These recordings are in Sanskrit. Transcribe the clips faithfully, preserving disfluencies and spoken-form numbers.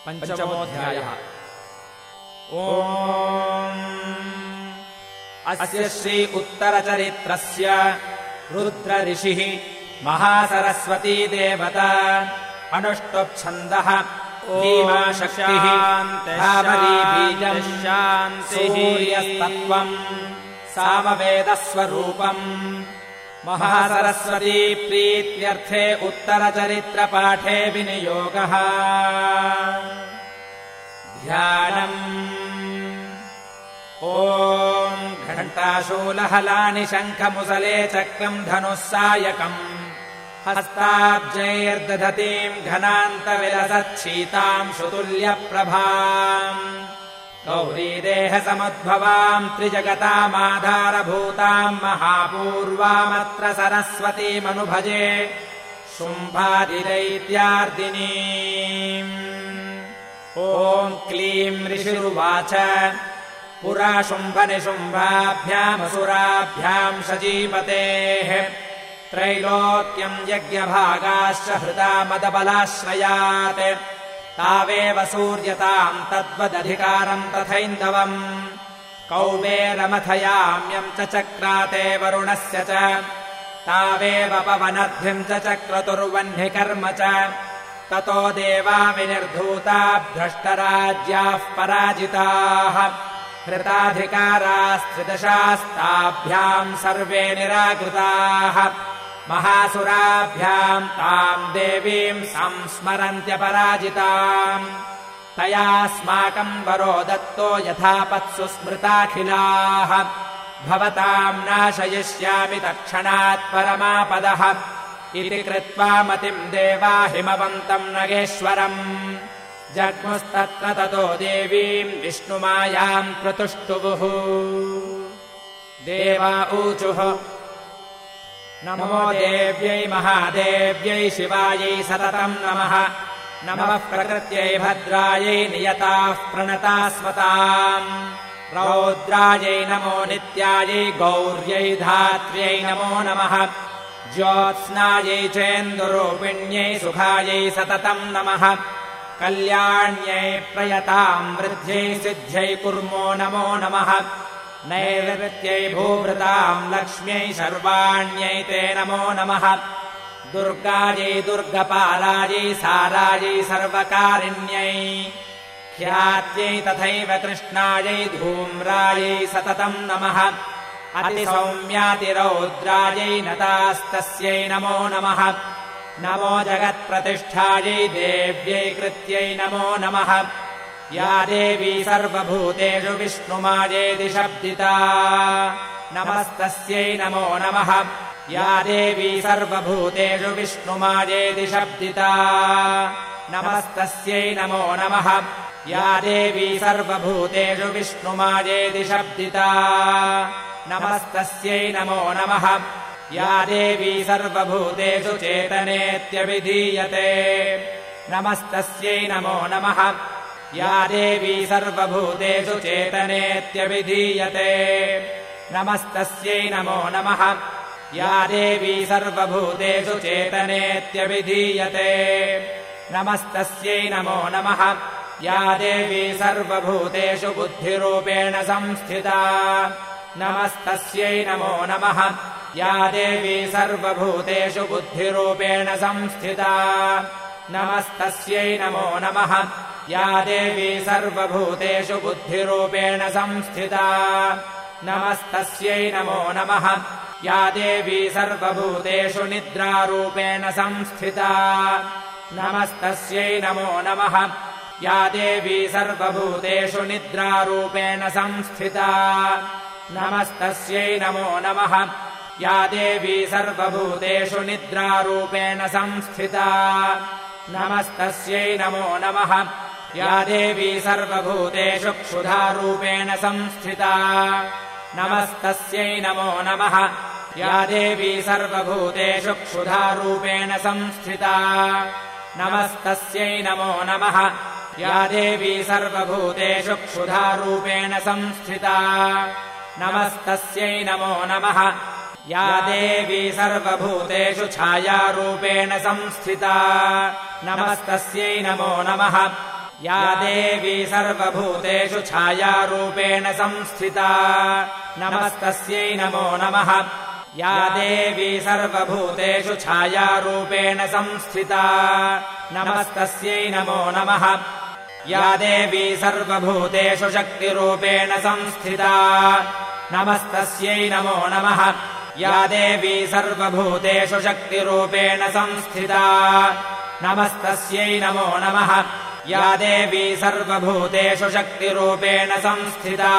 पञ्चमोऽध्यायः। ओम् अस्य श्री उत्तरचरित्रस्य रुद्रऋषिः महासरस्वती देवता अनुष्टुप्छन्दः भीमाशक्तिः बीजम् सूर्यस्तत्त्वम् सामवेदस्वरूपम् महासरस्वती प्रीत्यर्थे उत्तरचरित्रपाठे विनियोगः। ध्यानम्। ओम् घण्टाशूलहलानि शङ्खमुसले चक्रम् धनुः सायकम् हस्ताब्जैर्दधतीम् घनान्तविलसच्छीताम् सुतुल्यप्रभाम् गौरीदेहसमुद्भवाम् त्रिजगतामाधारभूताम् महापूर्वामत्र सरस्वतीमनुभजे शुम्भादिदैत्यार्दिनीम्। ओम् क्लीम् ऋषिरुवाच पुरा शुम्भनिशुम्भाभ्यामसुराभ्याम् शचीपतेः त्रैलोक्यम् यज्ञभागाश्च हृता मदबलाश्रयात् तावेव सूर्यताम् तद्वदधिकारम् तथैन्दवम् कौबेरमथयाम्यम् च चक्राते वरुणस्य च तावेव पवनद्भिम् च चक्रतुर्वह्निकर्म च ततो देवा विनिर्धूता भ्रष्टराज्याः पराजिताः हृताधिकारास्त्रिदशास्ताभ्याम् सर्वे निराकृताः महासुराभ्याम् ताम् देवीम् संस्मरन्त्यपराजिताम् तयास्माकम् वरो दत्तो यथापत्सु स्मृताखिलाः भवताम् नाशयिष्यामि तत्क्षणात् परमापदः इति कृत्वा मतिम् देवा हिमवन्तम् नगेश्वरम् जग्मुस्तत्र ततो देवीम् विष्णुमायाम् प्रतुष्टुवुः। देवा ऊचुः नमो देव्यै महादेव्यै शिवायै सततम् नमः नमः प्रकृत्यै भद्रायै नियताः प्रणतास्मताम् रौद्रायै नमो नित्यायै गौर्यै धात्र्यै नमो नमः ज्योत्स्नायै चेन्दुरूपिण्यै सुखायै सततम् नमः कल्याण्यै प्रयताम् वृद्ध्यै सिद्ध्यै कुर्मो नमो नमः नैऋत्यै भूभृताम् लक्ष्म्यै सर्वाण्यै ते नमो नमः दुर्गायै दुर्गपालायै सारायै सर्वकारिण्यै ख्यात्यै तथैव कृष्णायै धूम्रायै सततम् नमः अतिसौम्यातिरौद्रायै नतास्तस्यै नमो नमः नमो जगत्प्रतिष्ठायै देव्यै कृत्यै नमो नमः या देवी सर्वभूतेषु विष्णुमायेति शब्दिता नमस्तस्यै नमो नमः या देवी सर्वभूतेषु विष्णुमायेति शब्दिता नमस्तस्यै नमो नमः या देवी सर्वभूतेषु विष्णुमायेति शब्दिता नमस्तस्यै नमो नमः या देवी सर्वभूतेषु चेतनेत्यभिधीयते नमस्तस्यै नमो नमः या देवी सर्वभूतेषु चेतनेत्यभिधीयते नमस्तस्यै नमो नमः या देवी सर्वभूतेषु चेतनेत्यभिधीयते नमस्तस्यै नमो नमः या देवी सर्वभूतेषु बुद्धिरूपेण संस्थिता नमस्तस्यै नमो नमः या देवी सर्वभूतेषु बुद्धिरूपेण संस्थिता नमस्तस्यै नमो नमः या देवी सर्वभूतेषु बुद्धिरूपेण संस्थिता नमस्तस्यै नमो नमः या देवी सर्वभूतेषु निद्रारूपेण संस्थिता नमस्तस्यै नमो नमः या देवी सर्वभूतेषु निद्रारूपेण संस्थिता नमस्तस्यै नमो नमः या देवी सर्वभूतेषु निद्रारूपेण संस्थिता नमस्तस्यै नमो नमः या देवी सर्वभूतेषु क्षुधारूपेण संस्थिता नमस्तस्यै नमो नमः या देवी सर्वभूतेषु क्षुधारूपेण संस्थिता नमस्तस्यै नमो नमः या देवी सर्वभूतेषु क्षुधारूपेण संस्थिता नमस्तस्यै नमो नमः या देवी सर्वभूतेषु छायारूपेण संस्थिता नमस्तस्यै नमो नमः या देवी सर्वभूतेषु छायारूपेण संस्थिता नमस्तस्यै नमो नमः या देवी सर्वभूतेषु छायारूपेण संस्थिता नमस्तस्यै नमो नमः या देवी सर्वभूतेषु शक्तिरूपेण संस्थिता नमस्तस्यै नमो नमः या देवी सर्वभूतेषु शक्तिरूपेण संस्थिता नमस्तस्यै नमो नमः या देवी सर्वभूतेषु शक्तिरूपेण संस्थिता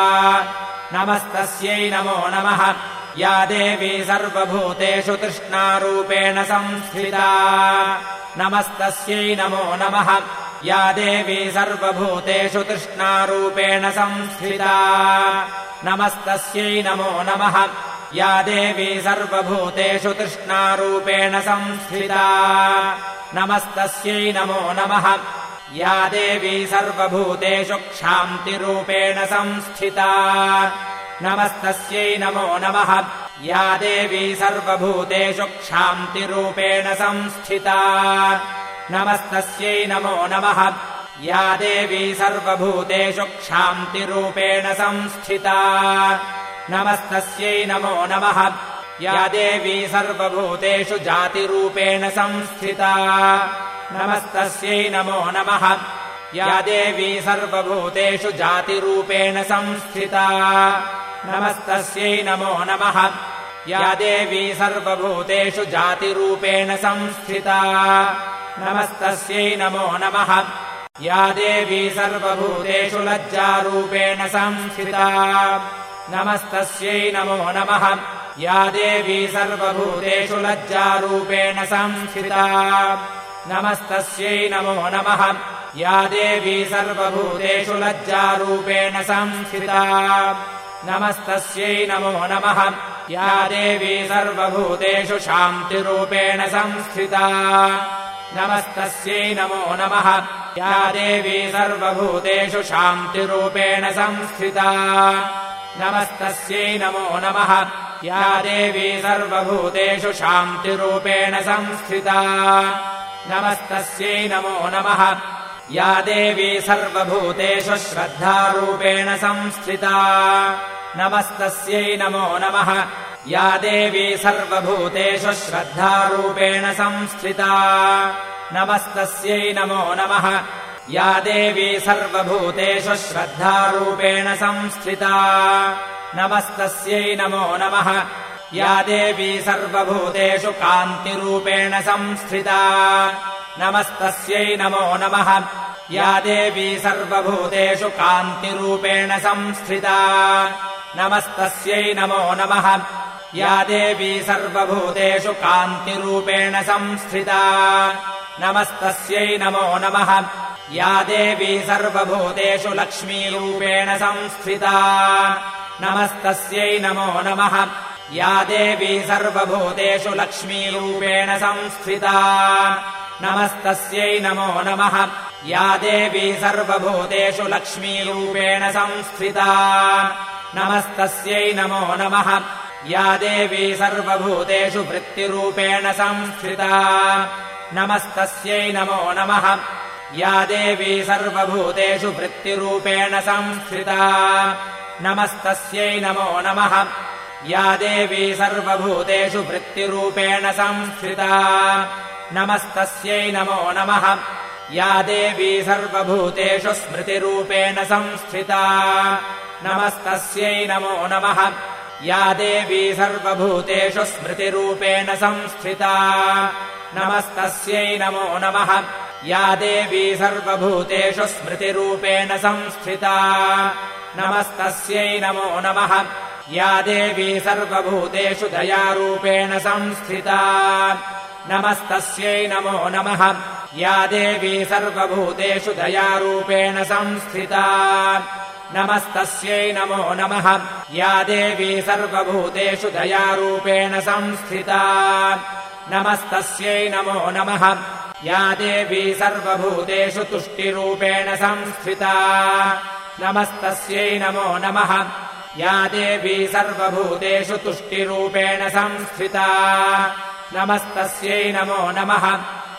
नमस्तस्यै नमो नमः या देवी सर्वभूतेषु तृष्णारूपेण संस्थिता नमस्तस्यै नमो नमः या देवी सर्वभूतेषु तृष्णारूपेण संस्थिता नमस्तस्यै नमो नमः या देवी सर्वभूतेषु तृष्णारूपेण संस्थिता नमस्तस्यै नमो नमः या देवी सर्वभूतेषु क्षान्तिरूपेण संस्थिता नमस्तस्यै नमो नमः या देवी सर्वभूतेषु क्षान्तिरूपेण संस्थिता नमस्तस्यै नमो नमः या देवी सर्वभूतेषु क्षान्तिरूपेण संस्थिता नमस्तस्यै नमो नमः या देवी सर्वभूतेषु जातिरूपेण संस्थिता नमस्तस्यै नमो नमः या देवी सर्वभूतेषु जातिरूपेण संस्थिता नमस्तस्यै नमो नमः या देवी सर्वभूतेषु जातिरूपेण संस्थिता नमस्तस्यै नमो नमः या देवी सर्वभूतेषु लज्जारूपेण संस्थिता नमस्तस्यै नमो नमः या देवी सर्वभूतेषु लज्जारूपेण संस्थिता नमस्तस्यै नमो नमः या देवी सर्वभूतेषु लज्जारूपेण संस्थिता नमस्तस्यै नमो नमः या देवी सर्वभूतेषु शान्तिरूपेण संस्थिता नमस्तस्यै नमो नमः या देवी सर्वभूतेषु शान्तिरूपेण संस्थिता नमस्तस्यै नमो नमः या देवी सर्वभूतेषु शान्तिरूपेण संस्थिता नमस्तस्यै नमो नमः या देवी सर्वभूतेषु श्रद्धारूपेण संस्थिता नमस्तस्यै नमो नमः या देवी सर्वभूतेषु श्रद्धारूपेण संस्थिता नमस्तस्यै नमो नमः या देवी सर्वभूतेषु श्रद्धारूपेण संस्थिता नमस्तस्यै नमो नमः या देवी सर्वभूतेषु कान्तिरूपेण संस्थिता नमस्तस्यै नमो नमः या देवी सर्वभूतेषु कान्तिरूपेण संस्थिता नमस्तस्यै नमो नमः या देवी सर्वभूतेषु कान्तिरूपेण संस्थिता नमस्तस्यै नमो नमः या देवी सर्वभूतेषु लक्ष्मीरूपेण संस्थिता नमस्तस्यै नमो नमः या देवी सर्वभूतेषु लक्ष्मीरूपेण संस्थिता नमस्तस्यै नमो नमः या देवी सर्वभूतेषु लक्ष्मीरूपेण संस्थिता नमस्तस्यै नमो नमः या देवी सर्वभूतेषु वृत्तिरूपेण संस्थिता नमस्तस्यै नमो नमः या देवी सर्वभूतेषु वृत्तिरूपेण संस्थिता नमस्तस्यै नमो नमः या देवी सर्वभूतेषु वृत्तिरूपेण संस्थिता नमस्तस्यै नमो नमः या देवी सर्वभूतेषु स्मृतिरूपेण संस्थिता नमस्तस्यै नमो नमः या देवी सर्वभूतेषु स्मृतिरूपेण संस्थिता नमस्तस्यै नमो नमः या देवी सर्वभूतेषु स्मृतिरूपेण संस्थिता नमस्तस्यै नमो नमः या देवी सर्वभूतेषु दयारूपेण संस्थिता नमस्तस्यै नमो नमः या देवी सर्वभूतेषु दयारूपेण संस्थिता नमस्तस्यै नमो नमः या देवी सर्वभूतेषु दयारूपेण संस्थिता नमस्तस्यै नमो नमः या देवी सर्वभूतेषु तुष्टिरूपेण संस्थिता नमस्तस्यै नमो नमः या देवी सर्वभूतेषु तुष्टिरूपेण संस्थिता नमस्तस्यै नमो नमः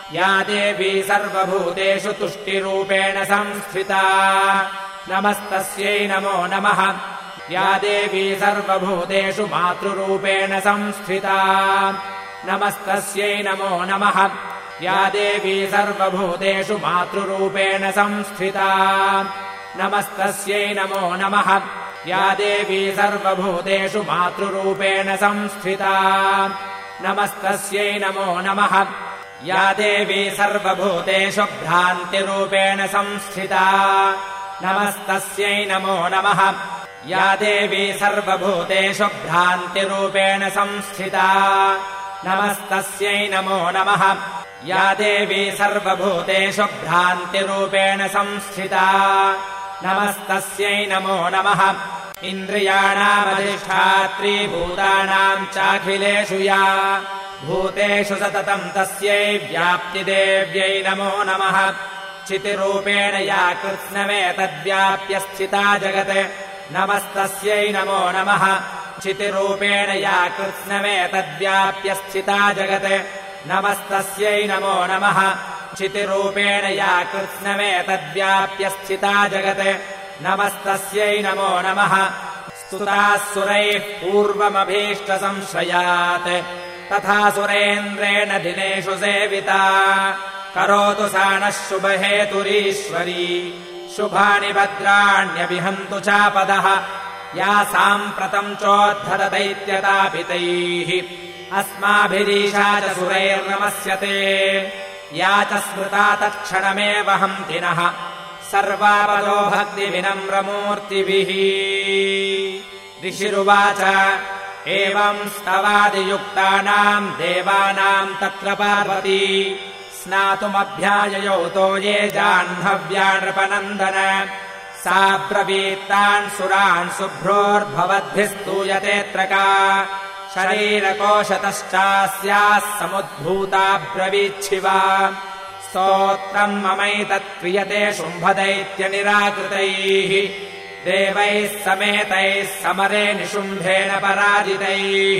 या देवी सर्वभूतेषु तुष्टिरूपेण संस्थिता नमस्तस्यै नमो नमः। या देवी सर्वभूतेषु मातृरूपेण संस्थिता नमस्तस्यै नमो नमः। या देवी सर्वभूतेषु मातृरूपेण संस्थिता नमस्तस्यै नमो नमः। या देवी सर्वभूतेषु मातृरूपेण संस्थिता नमस्तस्यै नमो नमः। या देवी सर्वभूतेषु भ्रान्तिरूपेण संस्थिता नमस्तस्यै नमो नमः। या देवी सर्वभूतेषु भ्रान्तिरूपेण संस्थिता नमस्तस्यै नमो नमः। या देवी सर्वभूतेषु भ्रान्तिरूपेण संस्थिता नमस्तस्यै नमो नमः। इन्द्रियाणामधिष्ठात्री भूतानाम् चाखिलेषु या भूतेषु सततम् तस्यै व्याप्तिदेव्यै नमो नमः। चितिरूपेण या कृत्स्नमेतद्व्याप्य स्थिता जगत् नमस्तस्यै नमो नमः। चितिरूपेण या कृत्स्नमेतद्व्याप्य स्थिता जगत् नमस्तस्यै नमो नमः। चितिरूपेण या कृत्स्नमेतद्व्याप्य स्थिता जगत् नमस्तस्यै नमो नमः। स्तुताः सुरैः पूर्वमभीष्टसंश्रयात् तथा सुरेन्द्रेण दिनेषु सेविता करोतु सा नः शुभहेतुरीश्वरी शुभानि भद्राण्यभिहन्तु चापदः। या साम्प्रतम् चोद्धतदैत्यतापितैः अस्माभिरीशा च सुरैर्नमस्यते या च स्मृता तत्क्षणमेव हन्ति नः सर्वापदो भक्तिविनम्रमूर्तिभिः। ऋषिरुवाच एवम् स्तवादियुक्तानाम् देवानाम् तत्र पार्वती स्नातुमभ्याययौ तो ये जाह्नव्या नृपनन्दन सा ब्रवीत्तान् सुरान् शुभ्रोर्भवद्भिस्तूयतेऽत्र का शरीरकोशतश्चास्याः समुद्भूता ब्रवीच्छिवा स्तोत्रम् ममैतत्क्रियते शुम्भदैत्यनिराकृतैः देवैः समेतैः समरे निशुम्भेन पराजितैः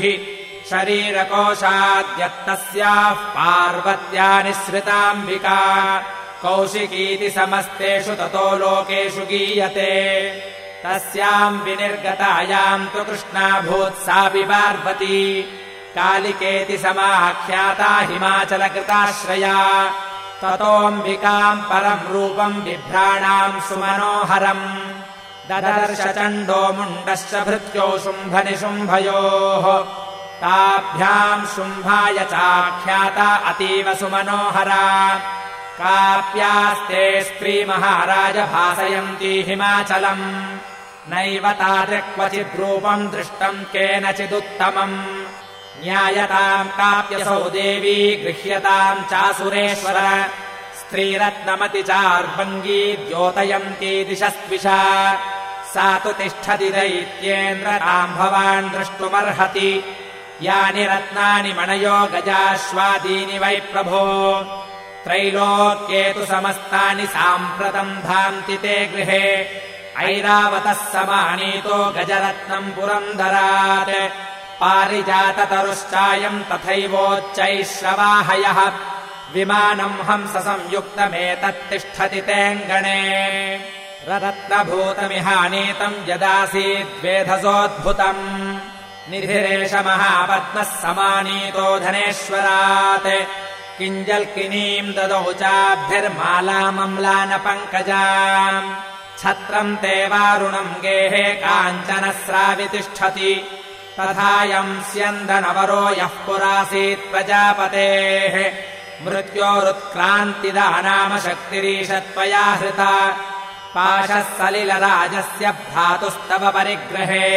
शरीरकोशाद्यत्तस्याः पार्वत्या निःसृताम्बिका कौशिकीति समस्तेषु ततो लोकेषु गीयते तस्याम् विनिर्गतायाम् तु कृष्णाभूत्सापि पार्वती कालिकेति समाख्याता हिमाचलकृताश्रया ततोऽम्बिकाम् परम् रूपम् बिभ्राणाम् सुमनोहरम् ददर्श चण्डो मुण्डश्च भृत्यो शुम्भनिशुम्भयोः ताभ्याम् शुम्भाय चाख्याता अतीव सुमनोहरा काप्यास्ते स्त्रीमहाराज भासयन्ती हिमाचलम् नैव तादृक्वचिद्रूपम् दृष्टम् केनचिदुत्तमम् न्यायताम् काप्यसौ देवी गृह्यताम् चासुरेश्वर स्त्रीरत्नमति चार्वङ्गी द्योतयन्ती दिशस्त्विषा सा तु तिष्ठति दैत्येन्द्र ताम् भवान् द्रष्टुमर्हति यानि रत्नानि मणयो गजाश्वादीनि वै प्रभो त्रैलोक्ये तु समस्तानि साम्प्रतम् धान्ति ते गृहे ऐरावतः समानीतो गजरत्नम् पुरन्दरात् पारिजाततरुश्चायम् तथैवोच्चैश्रवाहयः विमानम् हंस संयुक्तमेतत्तिष्ठति तेऽङ्गणे रत्नभूतमिहानीतम् यदासीद्वेधसोद्भुतम् निधिरेश महापद्मः समानीतो धनेश्वरात् किञ्जल्किनीम् ददौ चाभिर्मालामम्लानपङ्कजाम् छत्रम् ते वारुणम् गेहे काञ्चनस्रावितिष्ठति तथायम् स्यन्दनवरो यः पुरासीत् प्रजापतेः मृत्योरुत्क्रान्तिदा नाम शक्तिरीशत्वया हृता पाशः सलिलराजस्य भ्रातुस्तव परिग्रहे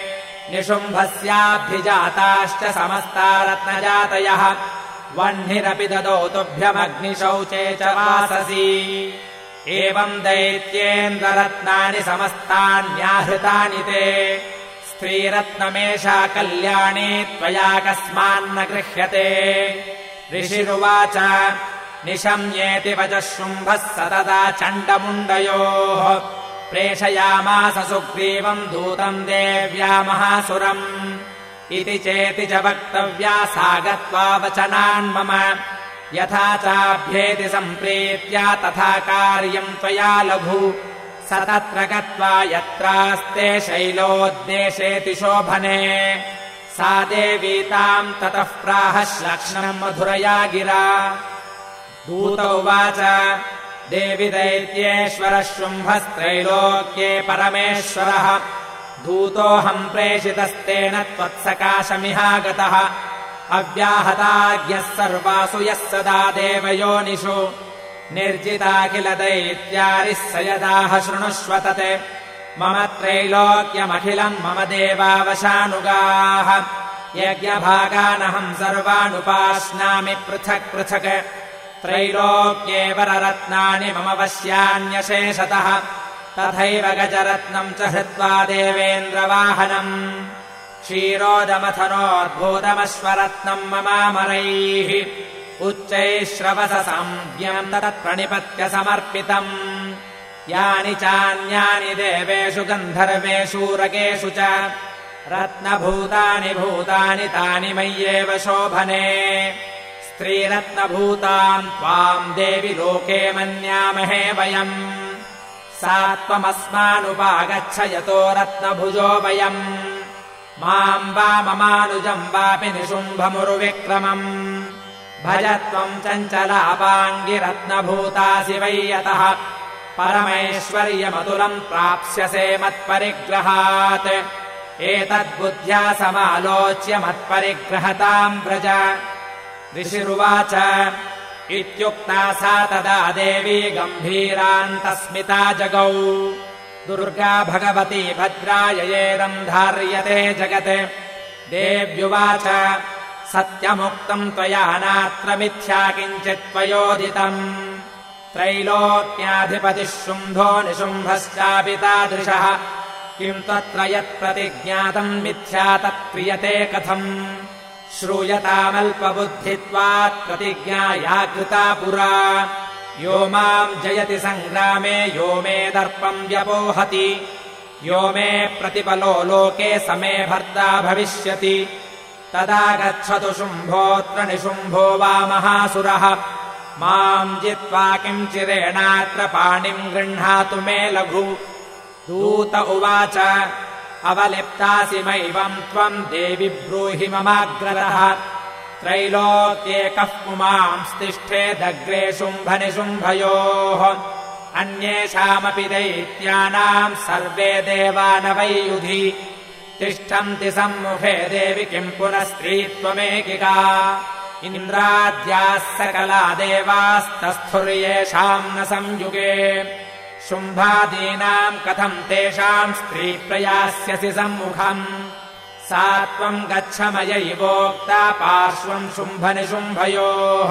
निशुम्भस्याभिजाताश्च समस्ता रत्नजातयः वह्निरपि ददौ तुभ्यमग्निशौचे च वाससि एवम् दैत्येन्द्ररत्नानि समस्तान्याहृतानि ते स्त्रीरत्नमेषा कल्याणी त्वया कस्मान्न गृह्यते ऋषिरुवाच निशम्येति वचः शुम्भः सतदा चण्डमुण्डयोः प्रेषयामास सुग्रीवम् दूतम् देव्या महासुरम् इति चेति च वक्तव्या सा गत्वा वचनान्मम यथा चाभ्येति सम्प्रीत्या तथा कार्यम् त्वया लघु स तत्र गत्वा यत्रास्ते शैलोद्देशेति शोभने सा देवी ताम् ततः प्राह श्लक्ष्णम् मधुरया गिरा दूत उवाच देवि दैत्येश्वरः शुम्भस्त्रैलोक्ये परमेश्वरः दूतोऽहम् प्रेषितस्तेन त्वत्सकाशमिहागतः अव्याहताज्ञः सर्वासु यः सदा देवयोनिषु निर्जिताखिल दैत्यारिः स यदाह शृणुष्व तत् मम त्रैलोक्यमखिलम् मम देवावशानुगाः यज्ञभागानहम् सर्वानुपाश्नामि पृथक् पृथक् त्रैलोक्ये वररत्नानि मम वश्यान्यशेषतः तथैव गजरत्नम् च हृत्वा देवेन्द्रवाहनम् क्षीरोदमथनोद्भूतमश्वरत्नम् ममामरैः उच्चैः श्रवससंज्ञम् तत्प्रणिपत्य समर्पितम् यानि चान्यानि देवेषु गन्धर्वेषु रकेषु च रत्नभूतानि भूतानि तानि मय्येव शोभने स्त्रीरत्नभूताम् त्वाम् देवि लोके मन्यामहे वयम् सा त्वमस्मानुपागच्छ यतो रत्नभुजो वयम् माम् वा ममानुजम् वापि निशुम्भमुरुविक्रमम् भज त्वम् चञ्चलापाङ्गिरत्नभूतासि वै यतः परमैश्वर्यमतुलम् प्राप्स्यसे मत्परिग्रहात् एतद्बुद्ध्या समालोच्य मत्परिग्रहताम् व्रज ऋषिरुवाच इत्युक्ता सा तदा देवी गम्भीरान्तस्मिता जगौ दुर्गा भगवती भद्राययेदम् धार्यते जगत् देव्युवाच सत्यमुक्तम् त्वया नात्र मिथ्या किञ्चित् त्वयोदितम् त्रैलोक्याधिपतिः शुम्भो निशुम्भश्चापि तादृशः किम् तत्र यत्प्रतिज्ञातम् मिथ्या तत्क्रियते कथम् श्रूयतामल्पबुद्धित्वात् प्रतिज्ञा या कृता पुरा यो माम् जयति सङ्ग्रामे यो मे दर्पम् व्यपोहति यो मे प्रतिपलो लोके स मे भर्ता भविष्यति तदा गच्छतु शुम्भोऽत्र निशुम्भो वा महासुरः माम् जित्वा किञ्चिरेणात्र पाणिम् गृह्णातु मे लघु दूत उवाच अवलिप्तासि मैवम् त्वम् देवि ब्रूहि ममाग्रतः त्रैलोक्ये कः पुमांस्तिष्ठेदग्रे शुम्भनिशुम्भयोः अन्येषामपि दैत्यानाम् सर्वे देवा न वै युधि तिष्ठन्ति सम्मुखे देवि किम् पुनः स्त्रीत्वमेकिका इन्द्राद्याः सकला देवास्तस्थुर्येषाम् न संयुगे शुम्भादीनाम् कथम् तेषाम् स्त्रीप्रयास्यसि सम्मुखम् सा त्वम् गच्छ मयैवोक्ता पार्श्वम् शुम्भनिशुम्भयोः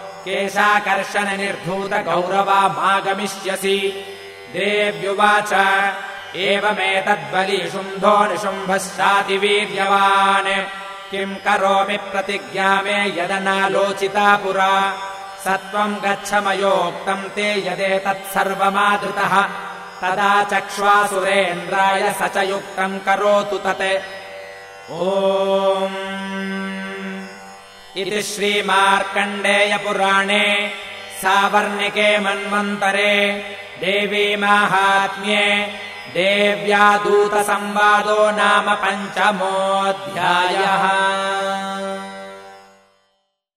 केशाकर्षणनिर्धूतगौरवामागमिष्यसि देव्युवाच एवमेतद्बली शुम्भो निशुम्भश्चातिवीर्यवान् किम् करोमि प्रतिज्ञा मे यदनालोचिता पुरा स त्वम् गच्छ मयोक्तम् ते यदेतत्सर्वमादृतः तदा चक्ष्वासुरेन्द्राय स च युक्तम् करोतु तत् ओम् इति श्रीमार्कण्डेयपुराणे सावर्णिके मन्वन्तरे देवी माहात्म्ये देव्या दूतसंवादो नाम पञ्चमोऽध्यायः।